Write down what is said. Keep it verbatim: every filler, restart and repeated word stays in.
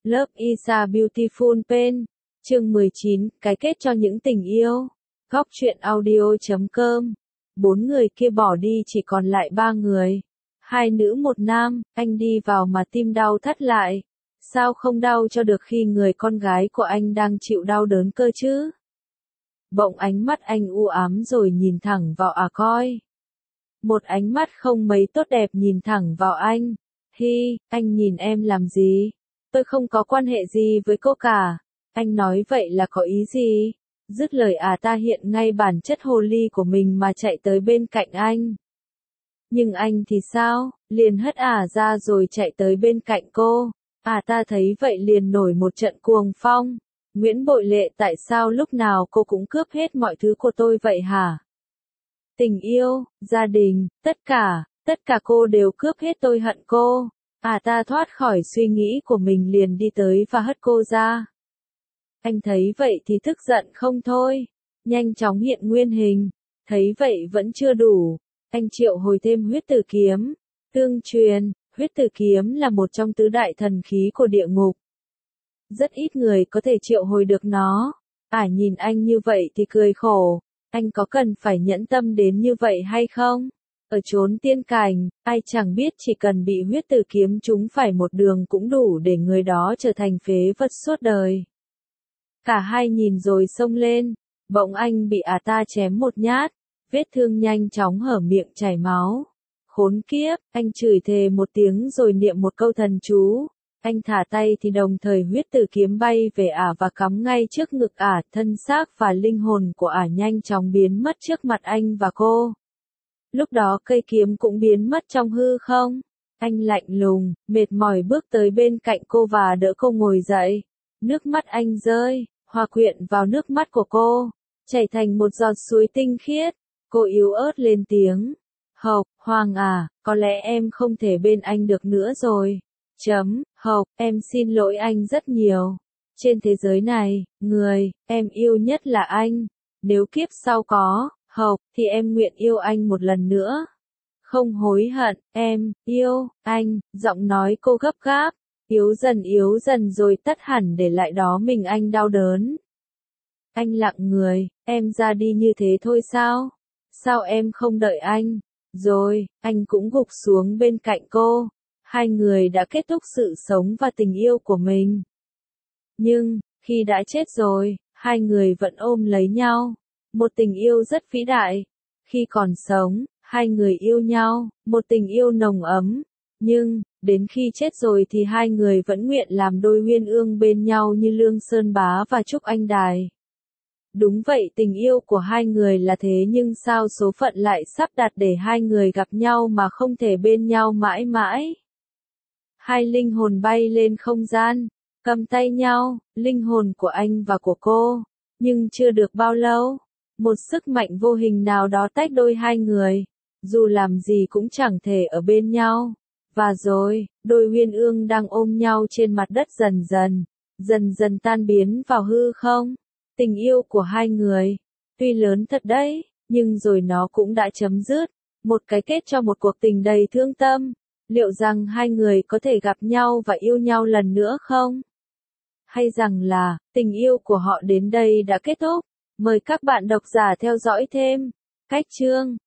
Love is a beautiful pain. Chương mười chín, cái kết cho những tình yêu. Góc truyện audio chấm com. Bốn người kia bỏ đi chỉ còn lại ba người. Hai nữ một nam, anh đi vào mà tim đau thắt lại. Sao không đau cho được khi người con gái của anh đang chịu đau đớn cơ chứ? Bỗng ánh mắt anh u ám rồi nhìn thẳng vào à coi. Một ánh mắt không mấy tốt đẹp nhìn thẳng vào anh. Hi, anh nhìn em làm gì? Tôi không có quan hệ gì với cô cả. Anh nói vậy là có ý gì? Dứt lời à ta hiện ngay bản chất hồ ly của mình mà chạy tới bên cạnh anh. Nhưng anh thì sao? Liền hất à ra rồi chạy tới bên cạnh cô. À ta thấy vậy liền nổi một trận cuồng phong. Nguyễn Bội Lệ, tại sao lúc nào cô cũng cướp hết mọi thứ của tôi vậy hả? Tình yêu, gia đình, tất cả, tất cả cô đều cướp hết, tôi hận cô. À ta thoát khỏi suy nghĩ của mình liền đi tới và hất cô ra. Anh thấy vậy thì tức giận không thôi. Nhanh chóng hiện nguyên hình. Thấy vậy vẫn chưa đủ. Anh triệu hồi thêm huyết tử kiếm. Tương truyền, huyết tử kiếm là một trong tứ đại thần khí của địa ngục. Rất ít người có thể triệu hồi được nó. À nhìn anh như vậy thì cười khổ. Anh có cần phải nhẫn tâm đến như vậy hay không? Ở chốn tiên cảnh, ai chẳng biết chỉ cần bị huyết tử kiếm trúng phải một đường cũng đủ để người đó trở thành phế vật suốt đời. Cả hai nhìn rồi xông lên. Bỗng anh bị à ta chém một nhát. Vết thương nhanh chóng hở miệng chảy máu. Khốn kiếp, anh chửi thề một tiếng rồi niệm một câu thần chú. Anh thả tay thì đồng thời huyết tử kiếm bay về ả và cắm ngay trước ngực ả, thân xác và linh hồn của ả nhanh chóng biến mất trước mặt anh và cô. Lúc đó cây kiếm cũng biến mất trong hư không. Anh lạnh lùng, mệt mỏi bước tới bên cạnh cô và đỡ cô ngồi dậy. Nước mắt anh rơi, hòa quyện vào nước mắt của cô, chảy thành một giọt suối tinh khiết. Cô yếu ớt lên tiếng. Hộc, Hoàng à, có lẽ em không thể bên anh được nữa rồi. Chấm, Hộc, em xin lỗi anh rất nhiều. Trên thế giới này, người, em yêu nhất là anh. Nếu kiếp sau có, Hộc, thì em nguyện yêu anh một lần nữa. Không hối hận, em, yêu, anh, giọng nói cô gấp gáp. Yếu dần yếu dần rồi tắt hẳn để lại đó mình anh đau đớn. Anh lặng người, em ra đi như thế thôi sao? Sao em không đợi anh? Rồi, anh cũng gục xuống bên cạnh cô. Hai người đã kết thúc sự sống và tình yêu của mình. Nhưng, khi đã chết rồi, hai người vẫn ôm lấy nhau. Một tình yêu rất vĩ đại. Khi còn sống, hai người yêu nhau, một tình yêu nồng ấm. Nhưng, đến khi chết rồi thì hai người vẫn nguyện làm đôi uyên ương bên nhau như Lương Sơn Bá và Trúc Anh Đài. Đúng vậy, tình yêu của hai người là thế nhưng sao số phận lại sắp đặt để hai người gặp nhau mà không thể bên nhau mãi mãi. Hai linh hồn bay lên không gian, cầm tay nhau, linh hồn của anh và của cô. Nhưng chưa được bao lâu, một sức mạnh vô hình nào đó tách đôi hai người. Dù làm gì cũng chẳng thể ở bên nhau. Và rồi, đôi uyên ương đang ôm nhau trên mặt đất dần dần, dần dần tan biến vào hư không. Tình yêu của hai người, tuy lớn thật đấy, nhưng rồi nó cũng đã chấm dứt. Một cái kết cho một cuộc tình đầy thương tâm. Liệu rằng hai người có thể gặp nhau và yêu nhau lần nữa không? Hay rằng là, tình yêu của họ đến đây đã kết thúc? Mời các bạn độc giả theo dõi thêm. Cách chương